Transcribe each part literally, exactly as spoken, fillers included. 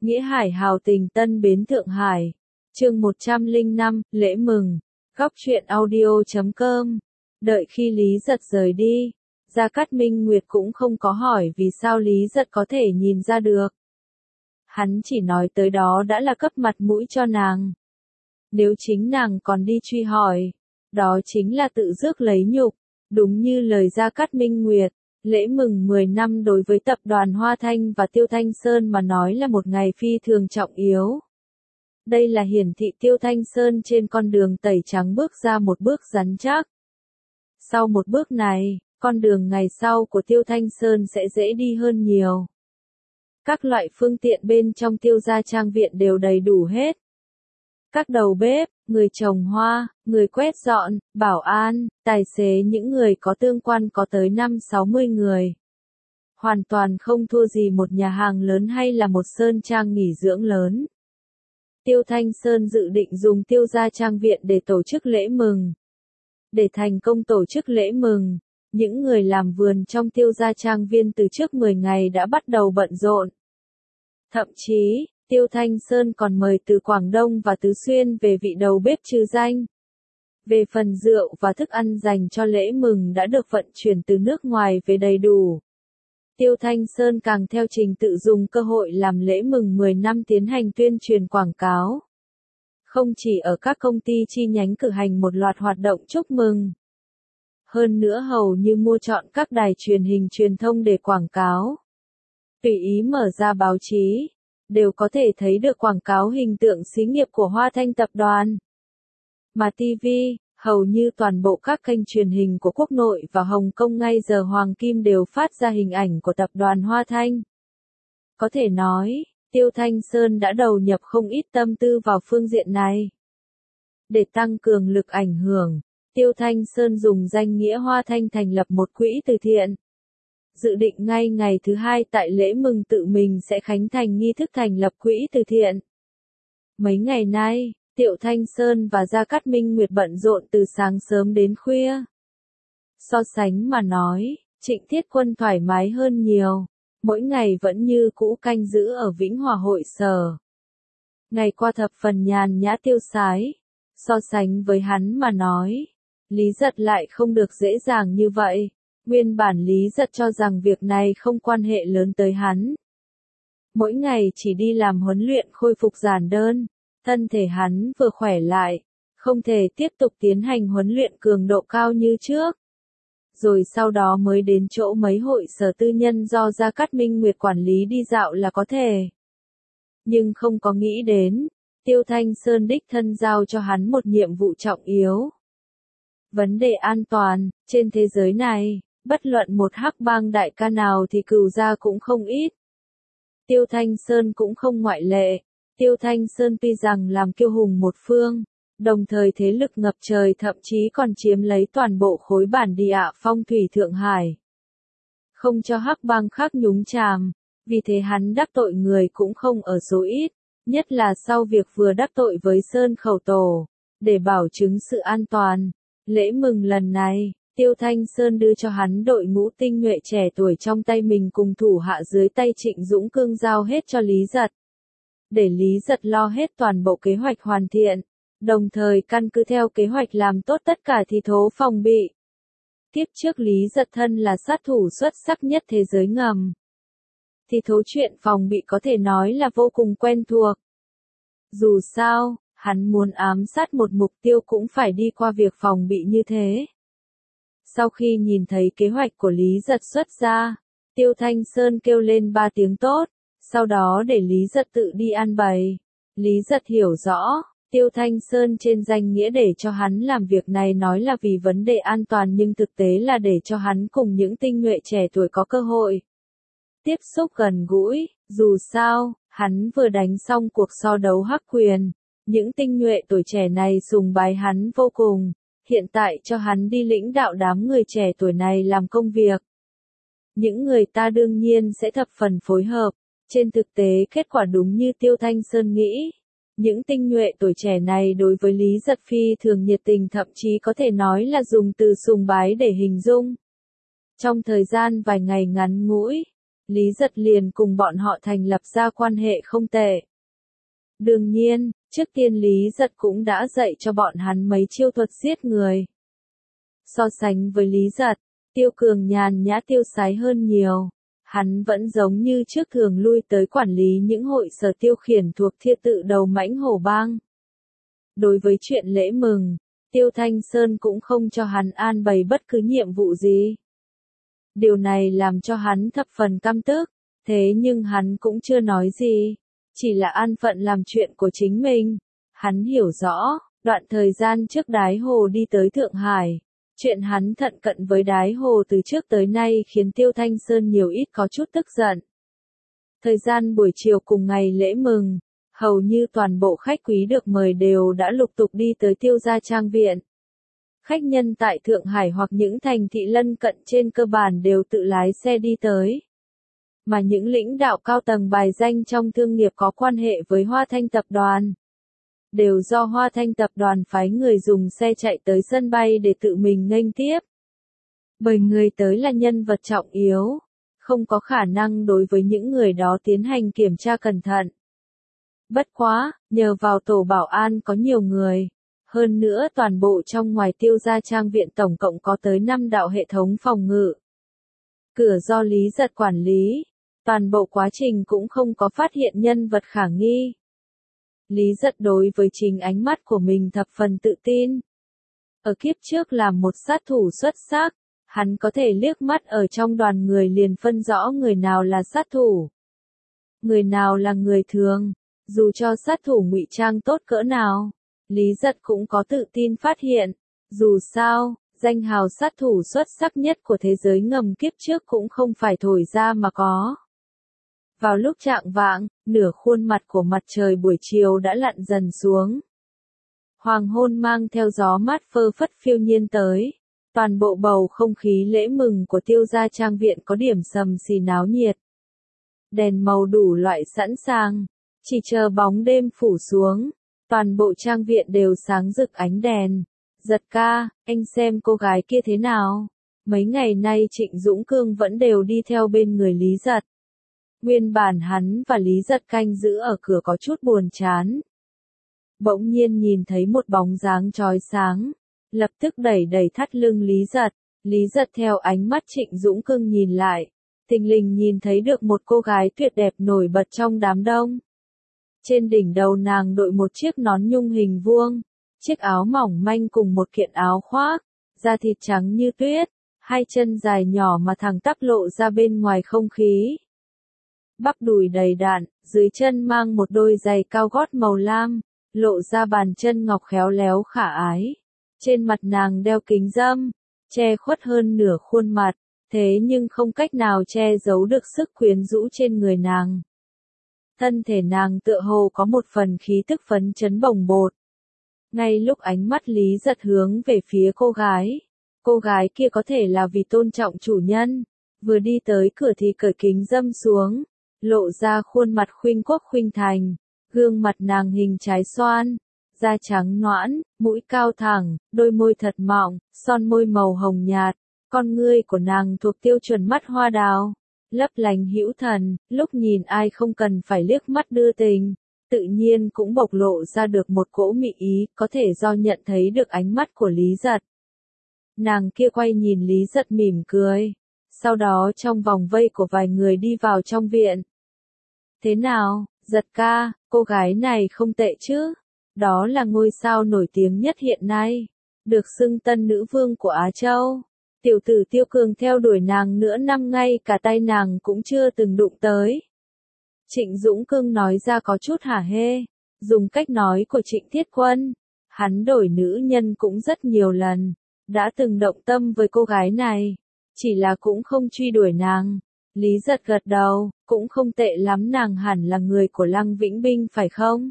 Nghĩa Hải hào tình Tân Bến Thượng Hải. Chương một trăm lẻ năm, lễ mừng. Góc truyện audio chấm com. Đợi khi Lý Giật rời đi, Gia Cát Minh Nguyệt cũng không có hỏi vì sao Lý Giật có thể nhìn ra được. Hắn chỉ nói tới đó đã là cấp mặt mũi cho nàng. Nếu chính nàng còn đi truy hỏi, đó chính là tự rước lấy nhục. Đúng như lời Gia Cát Minh Nguyệt, lễ mừng mười năm đối với tập đoàn Hoa Thanh và Tiêu Thanh Sơn mà nói là một ngày phi thường trọng yếu. Đây là hiển thị Tiêu Thanh Sơn trên con đường tẩy trắng bước ra một bước rắn chắc. Sau một bước này, con đường ngày sau của Tiêu Thanh Sơn sẽ dễ đi hơn nhiều. Các loại phương tiện bên trong Tiêu gia trang viện đều đầy đủ hết. Các đầu bếp, người trồng hoa, người quét dọn, bảo an, tài xế, những người có tương quan có tới năm sáu mươi người. Hoàn toàn không thua gì một nhà hàng lớn hay là một sơn trang nghỉ dưỡng lớn. Tiêu Thanh Sơn dự định dùng Tiêu gia trang viện để tổ chức lễ mừng. Để thành công tổ chức lễ mừng, những người làm vườn trong Tiêu gia trang viên từ trước mười ngày đã bắt đầu bận rộn. Thậm chí, Tiêu Thanh Sơn còn mời từ Quảng Đông và Tứ Xuyên về vị đầu bếp trừ danh. Về phần rượu và thức ăn dành cho lễ mừng đã được vận chuyển từ nước ngoài về đầy đủ. Tiêu Thanh Sơn càng theo trình tự dùng cơ hội làm lễ mừng mười năm tiến hành tuyên truyền quảng cáo. Không chỉ ở các công ty chi nhánh cử hành một loạt hoạt động chúc mừng. Hơn nữa hầu như mua chọn các đài truyền hình truyền thông để quảng cáo. Tùy ý mở ra báo chí, đều có thể thấy được quảng cáo hình tượng xí nghiệp của Hoa Thanh tập đoàn. Mà ti vi, hầu như toàn bộ các kênh truyền hình của quốc nội và Hồng Kông ngay giờ hoàng kim đều phát ra hình ảnh của tập đoàn Hoa Thanh. Có thể nói, Tiêu Thanh Sơn đã đầu nhập không ít tâm tư vào phương diện này. Để tăng cường lực ảnh hưởng, Tiêu Thanh Sơn dùng danh nghĩa Hoa Thanh thành lập một quỹ từ thiện. Dự định ngay ngày thứ hai tại lễ mừng tự mình sẽ khánh thành nghi thức thành lập quỹ từ thiện. Mấy ngày nay, Tiêu Thanh Sơn và Gia Cát Minh Nguyệt bận rộn từ sáng sớm đến khuya. So sánh mà nói, Trịnh Thiết Quân thoải mái hơn nhiều, mỗi ngày vẫn như cũ canh giữ ở Vĩnh Hòa hội sở. Ngày qua thập phần nhàn nhã tiêu sái, so sánh với hắn mà nói, Lý Giật lại không được dễ dàng như vậy. Nguyên bản Lý Giật cho rằng việc này không quan hệ lớn tới hắn. Mỗi ngày chỉ đi làm huấn luyện khôi phục giản đơn, thân thể hắn vừa khỏe lại, không thể tiếp tục tiến hành huấn luyện cường độ cao như trước. Rồi sau đó mới đến chỗ mấy hội sở tư nhân do Gia Cát Minh Nguyệt quản lý đi dạo là có thể. Nhưng không có nghĩ đến, Tiêu Thanh Sơn đích thân giao cho hắn một nhiệm vụ trọng yếu. Vấn đề an toàn, trên thế giới này, bất luận một hắc bang đại ca nào thì cừu gia cũng không ít. Tiêu Thanh Sơn cũng không ngoại lệ. Tiêu Thanh Sơn tuy rằng làm kiêu hùng một phương, đồng thời thế lực ngập trời thậm chí còn chiếm lấy toàn bộ khối bản địa phong thủy Thượng Hải. Không cho hắc bang khác nhúng chàm, vì thế hắn đắc tội người cũng không ở số ít, nhất là sau việc vừa đắc tội với Sơn Khẩu Tổ. Để bảo chứng sự an toàn, lễ mừng lần này, Tiêu Thanh Sơn đưa cho hắn đội ngũ tinh nhuệ trẻ tuổi trong tay mình cùng thủ hạ dưới tay Trịnh Dũng Cương giao hết cho Lý Giật. Để Lý Giật lo hết toàn bộ kế hoạch hoàn thiện, đồng thời căn cứ theo kế hoạch làm tốt tất cả thi thố phòng bị. Tiếp trước Lý Giật thân là sát thủ xuất sắc nhất thế giới ngầm. Thi thố chuyện phòng bị có thể nói là vô cùng quen thuộc. Dù sao, hắn muốn ám sát một mục tiêu cũng phải đi qua việc phòng bị như thế. Sau khi nhìn thấy kế hoạch của Lý Giật xuất ra, Tiêu Thanh Sơn kêu lên ba tiếng tốt, sau đó để Lý Giật tự đi an bày. Lý Giật hiểu rõ, Tiêu Thanh Sơn trên danh nghĩa để cho hắn làm việc này nói là vì vấn đề an toàn nhưng thực tế là để cho hắn cùng những tinh nhuệ trẻ tuổi có cơ hội tiếp xúc gần gũi. Dù sao, hắn vừa đánh xong cuộc so đấu hắc quyền, những tinh nhuệ tuổi trẻ này sùng bái hắn vô cùng. Hiện tại cho hắn đi lĩnh đạo đám người trẻ tuổi này làm công việc. Những người ta đương nhiên sẽ thập phần phối hợp. Trên thực tế kết quả đúng như Tiêu Thanh Sơn nghĩ. Những tinh nhuệ tuổi trẻ này đối với Lý Giật phi thường nhiệt tình, thậm chí có thể nói là dùng từ sùng bái để hình dung. Trong thời gian vài ngày ngắn ngủi, Lý Giật liền cùng bọn họ thành lập ra quan hệ không tệ. Đương nhiên, trước tiên Lý Giật cũng đã dạy cho bọn hắn mấy chiêu thuật giết người. So sánh với Lý Giật, Tiêu Cường nhàn nhã tiêu sái hơn nhiều. Hắn vẫn giống như trước thường lui tới quản lý những hội sở tiêu khiển thuộc Thiên Tự Đầu Mãnh Hổ Bang. Đối với chuyện lễ mừng, Tiêu Thanh Sơn cũng không cho hắn an bày bất cứ nhiệm vụ gì. Điều này làm cho hắn thập phần căm tức, thế nhưng hắn cũng chưa nói gì, chỉ là an phận làm chuyện của chính mình. Hắn hiểu rõ, đoạn thời gian trước Đái Hồ đi tới Thượng Hải, chuyện hắn thận cận với Đái Hồ từ trước tới nay khiến Tiêu Thanh Sơn nhiều ít có chút tức giận. Thời gian buổi chiều cùng ngày lễ mừng, hầu như toàn bộ khách quý được mời đều đã lục tục đi tới Tiêu gia trang viện. Khách nhân tại Thượng Hải hoặc những thành thị lân cận trên cơ bản đều tự lái xe đi tới. Mà những lãnh đạo cao tầng bài danh trong thương nghiệp có quan hệ với Hoa Thanh Tập đoàn, đều do Hoa Thanh Tập đoàn phái người dùng xe chạy tới sân bay để tự mình nghênh tiếp. Bởi người tới là nhân vật trọng yếu, không có khả năng đối với những người đó tiến hành kiểm tra cẩn thận. Bất quá, nhờ vào tổ bảo an có nhiều người, hơn nữa toàn bộ trong ngoài Tiêu gia trang viện tổng cộng có tới năm đạo hệ thống phòng ngự. Cửa do Lý Giật quản lý, toàn bộ quá trình cũng không có phát hiện nhân vật khả nghi. Lý Giật đối với chính ánh mắt của mình thập phần tự tin. Ở kiếp trước là một sát thủ xuất sắc, hắn có thể liếc mắt ở trong đoàn người liền phân rõ người nào là sát thủ, người nào là người thường, dù cho sát thủ ngụy trang tốt cỡ nào. Lý Giật cũng có tự tin phát hiện, dù sao, danh hào sát thủ xuất sắc nhất của thế giới ngầm kiếp trước cũng không phải thổi ra mà có. Vào lúc chạng vạng, nửa khuôn mặt của mặt trời buổi chiều đã lặn dần xuống. Hoàng hôn mang theo gió mát phơ phất phiêu nhiên tới. Toàn bộ bầu không khí lễ mừng của Tiêu gia trang viện có điểm sầm xì náo nhiệt. Đèn màu đủ loại sẵn sàng, chỉ chờ bóng đêm phủ xuống. Toàn bộ trang viện đều sáng rực ánh đèn. Giật ca, anh xem cô gái kia thế nào? Mấy ngày nay Trịnh Dũng Cương vẫn đều đi theo bên người Lý Giật. Nguyên bản hắn và Lý Giật canh giữ ở cửa có chút buồn chán. Bỗng nhiên nhìn thấy một bóng dáng chói sáng, lập tức đẩy đẩy thắt lưng Lý Giật. Lý Giật theo ánh mắt Trịnh Dũng Cương nhìn lại, thình lình nhìn thấy được một cô gái tuyệt đẹp nổi bật trong đám đông. Trên đỉnh đầu nàng đội một chiếc nón nhung hình vuông, chiếc áo mỏng manh cùng một kiện áo khoác, da thịt trắng như tuyết, hai chân dài nhỏ mà thẳng tắp lộ ra bên ngoài không khí. Bắp đùi đầy đặn, dưới chân mang một đôi giày cao gót màu lam, lộ ra bàn chân ngọc khéo léo khả ái. Trên mặt nàng đeo kính râm, che khuất hơn nửa khuôn mặt, thế nhưng không cách nào che giấu được sức quyến rũ trên người nàng. Thân thể nàng tựa hồ có một phần khí tức phấn chấn bồng bột. Ngay lúc ánh mắt Lý Giật hướng về phía cô gái, cô gái kia có thể là vì tôn trọng chủ nhân, vừa đi tới cửa thì cởi kính râm xuống, lộ ra khuôn mặt khuynh quốc khuynh thành, gương mặt nàng hình trái xoan, da trắng nõn, mũi cao thẳng, đôi môi thật mọng, son môi màu hồng nhạt, con ngươi của nàng thuộc tiêu chuẩn mắt hoa đào, lấp lánh hữu thần, lúc nhìn ai không cần phải liếc mắt đưa tình, tự nhiên cũng bộc lộ ra được một cỗ mị ý, có thể do nhận thấy được ánh mắt của Lý Giật. Nàng kia quay nhìn Lý Giật mỉm cười, sau đó trong vòng vây của vài người đi vào trong viện. Thế nào, Giật ca, cô gái này không tệ chứ? Đó là ngôi sao nổi tiếng nhất hiện nay, được xưng tân nữ vương của Á Châu. Tiểu tử Tiêu Cường theo đuổi nàng nửa năm ngay cả tay nàng cũng chưa từng đụng tới. Trịnh Dũng Cương nói ra có chút hả hê, dùng cách nói của Trịnh Thiết Quân. Hắn đổi nữ nhân cũng rất nhiều lần, đã từng động tâm với cô gái này, chỉ là cũng không truy đuổi nàng. Lý Giật gật đầu, cũng không tệ lắm, nàng hẳn là người của Lăng Vĩnh Binh phải không?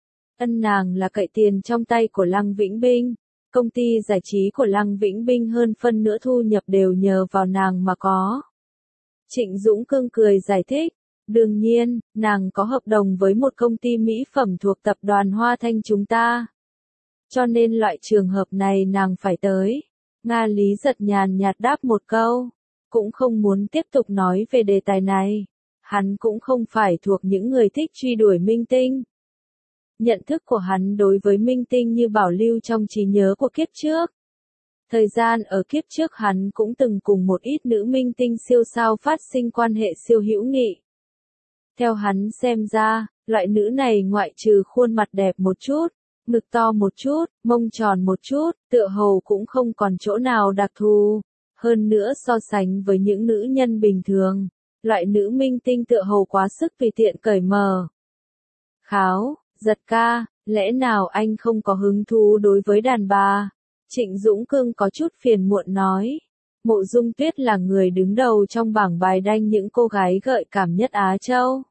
Ân, nàng là cậy tiền trong tay của Lăng Vĩnh Binh. Công ty giải trí của Lăng Vĩnh Binh hơn phân nửa thu nhập đều nhờ vào nàng mà có. Trịnh Dũng Cương cười giải thích, đương nhiên, nàng có hợp đồng với một công ty mỹ phẩm thuộc tập đoàn Hoa Thanh chúng ta. Cho nên loại trường hợp này nàng phải tới. Nga. Lý Giật nhàn nhạt đáp một câu. cũng không muốn tiếp tục nói về đề tài này. Hắn cũng không phải thuộc những người thích truy đuổi minh tinh. Nhận thức của hắn đối với minh tinh như bảo lưu trong trí nhớ của kiếp trước. Thời gian ở kiếp trước hắn cũng từng cùng một ít nữ minh tinh siêu sao phát sinh quan hệ siêu hữu nghị. Theo hắn xem ra, loại nữ này ngoại trừ khuôn mặt đẹp một chút, ngực to một chút, mông tròn một chút, tựa hồ cũng không còn chỗ nào đặc thù. Hơn nữa so sánh với những nữ nhân bình thường, loại nữ minh tinh tựa hồ quá sức tùy tiện cởi mở. Kháo, Giật ca, lẽ nào anh không có hứng thú đối với đàn bà? Trịnh Dũng Cương có chút phiền muộn nói. Mộ Dung Tuyết là người đứng đầu trong bảng bài đanh những cô gái gợi cảm nhất Á Châu.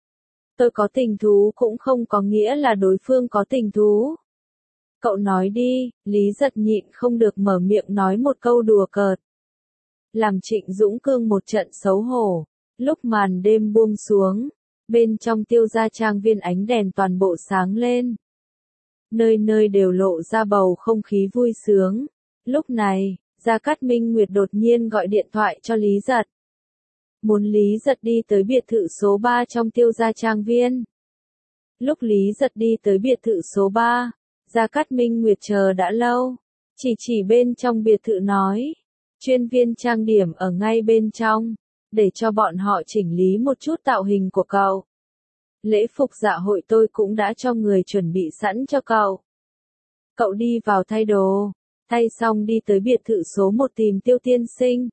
Tôi có tình thú cũng không có nghĩa là đối phương có tình thú. Cậu nói đi, Lý Giật nhịn không được mở miệng nói một câu đùa cợt. Làm Trịnh Dũng Cương một trận xấu hổ. Lúc màn đêm buông xuống, bên trong Tiêu gia trang viên ánh đèn toàn bộ sáng lên. Nơi nơi đều lộ ra bầu không khí vui sướng. Lúc này, Gia Cát Minh Nguyệt đột nhiên gọi điện thoại cho Lý Giật. Muốn Lý Giật đi tới biệt thự số ba trong Tiêu gia trang viên. Lúc Lý Giật đi tới biệt thự số ba, Gia Cát Minh Nguyệt chờ đã lâu. Chỉ chỉ bên trong biệt thự nói. Chuyên viên trang điểm ở ngay bên trong. Để cho bọn họ chỉnh lý một chút tạo hình của cậu. Lễ phục dạ hội tôi cũng đã cho người chuẩn bị sẵn cho cậu. Cậu đi vào thay đồ, thay xong đi tới biệt thự số một tìm Tiêu tiên sinh.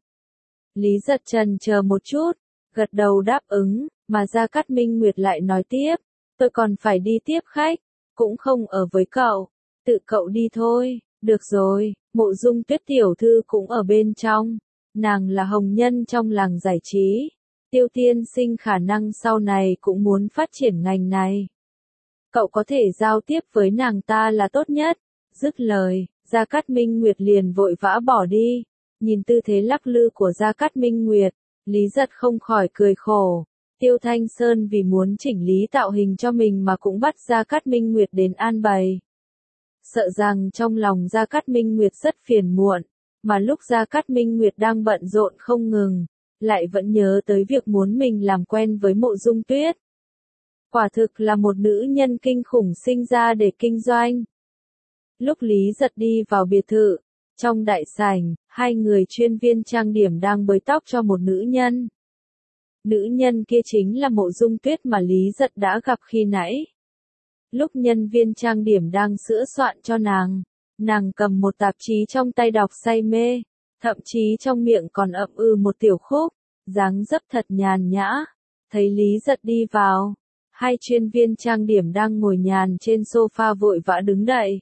Lý Giật chần chờ một chút, gật đầu đáp ứng, mà Gia Cát Minh Nguyệt lại nói tiếp, tôi còn phải đi tiếp khách, cũng không ở với cậu, tự cậu đi thôi, được rồi, Mộ Dung Tuyết tiểu thư cũng ở bên trong, nàng là hồng nhân trong làng giải trí. Tiêu tiên sinh khả năng sau này cũng muốn phát triển ngành này. Cậu có thể giao tiếp với nàng ta là tốt nhất. Dứt lời, Gia Cát Minh Nguyệt liền vội vã bỏ đi. Nhìn tư thế lắc lư của Gia Cát Minh Nguyệt, Lý Giật không khỏi cười khổ. Tiêu Thanh Sơn vì muốn chỉnh lý tạo hình cho mình mà cũng bắt Gia Cát Minh Nguyệt đến an bày. Sợ rằng trong lòng Gia Cát Minh Nguyệt rất phiền muộn, mà lúc Gia Cát Minh Nguyệt đang bận rộn không ngừng, lại vẫn nhớ tới việc muốn mình làm quen với Mộ Dung Tuyết. Quả thực là một nữ nhân kinh khủng sinh ra để kinh doanh. Lúc Lý Giật đi vào biệt thự, trong đại sảnh, hai người chuyên viên trang điểm đang bới tóc cho một nữ nhân. Nữ nhân kia chính là Mộ Dung Tuyết mà Lý Giật đã gặp khi nãy. Lúc nhân viên trang điểm đang sửa soạn cho nàng, nàng cầm một tạp chí trong tay đọc say mê, thậm chí trong miệng còn ậm ừ một tiểu khúc, dáng dấp thật nhàn nhã. Thấy Lý Giật đi vào, hai chuyên viên trang điểm đang ngồi nhàn trên sofa vội vã đứng dậy.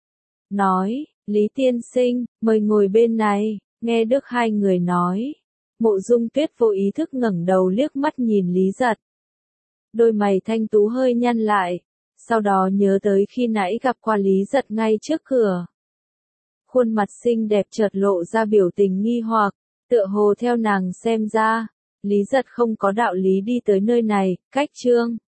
Nói, Lý tiên sinh, mời ngồi bên này, nghe được hai người nói. Mộ Dung Tuyết vô ý thức ngẩng đầu liếc mắt nhìn Lý Giật. Đôi mày thanh tú hơi nhăn lại, sau đó nhớ tới khi nãy gặp qua Lý Giật ngay trước cửa. Khuôn mặt xinh đẹp chợt lộ ra biểu tình nghi hoặc, tựa hồ theo nàng xem ra, Lý Giật không có đạo lý đi tới nơi này, cách chương.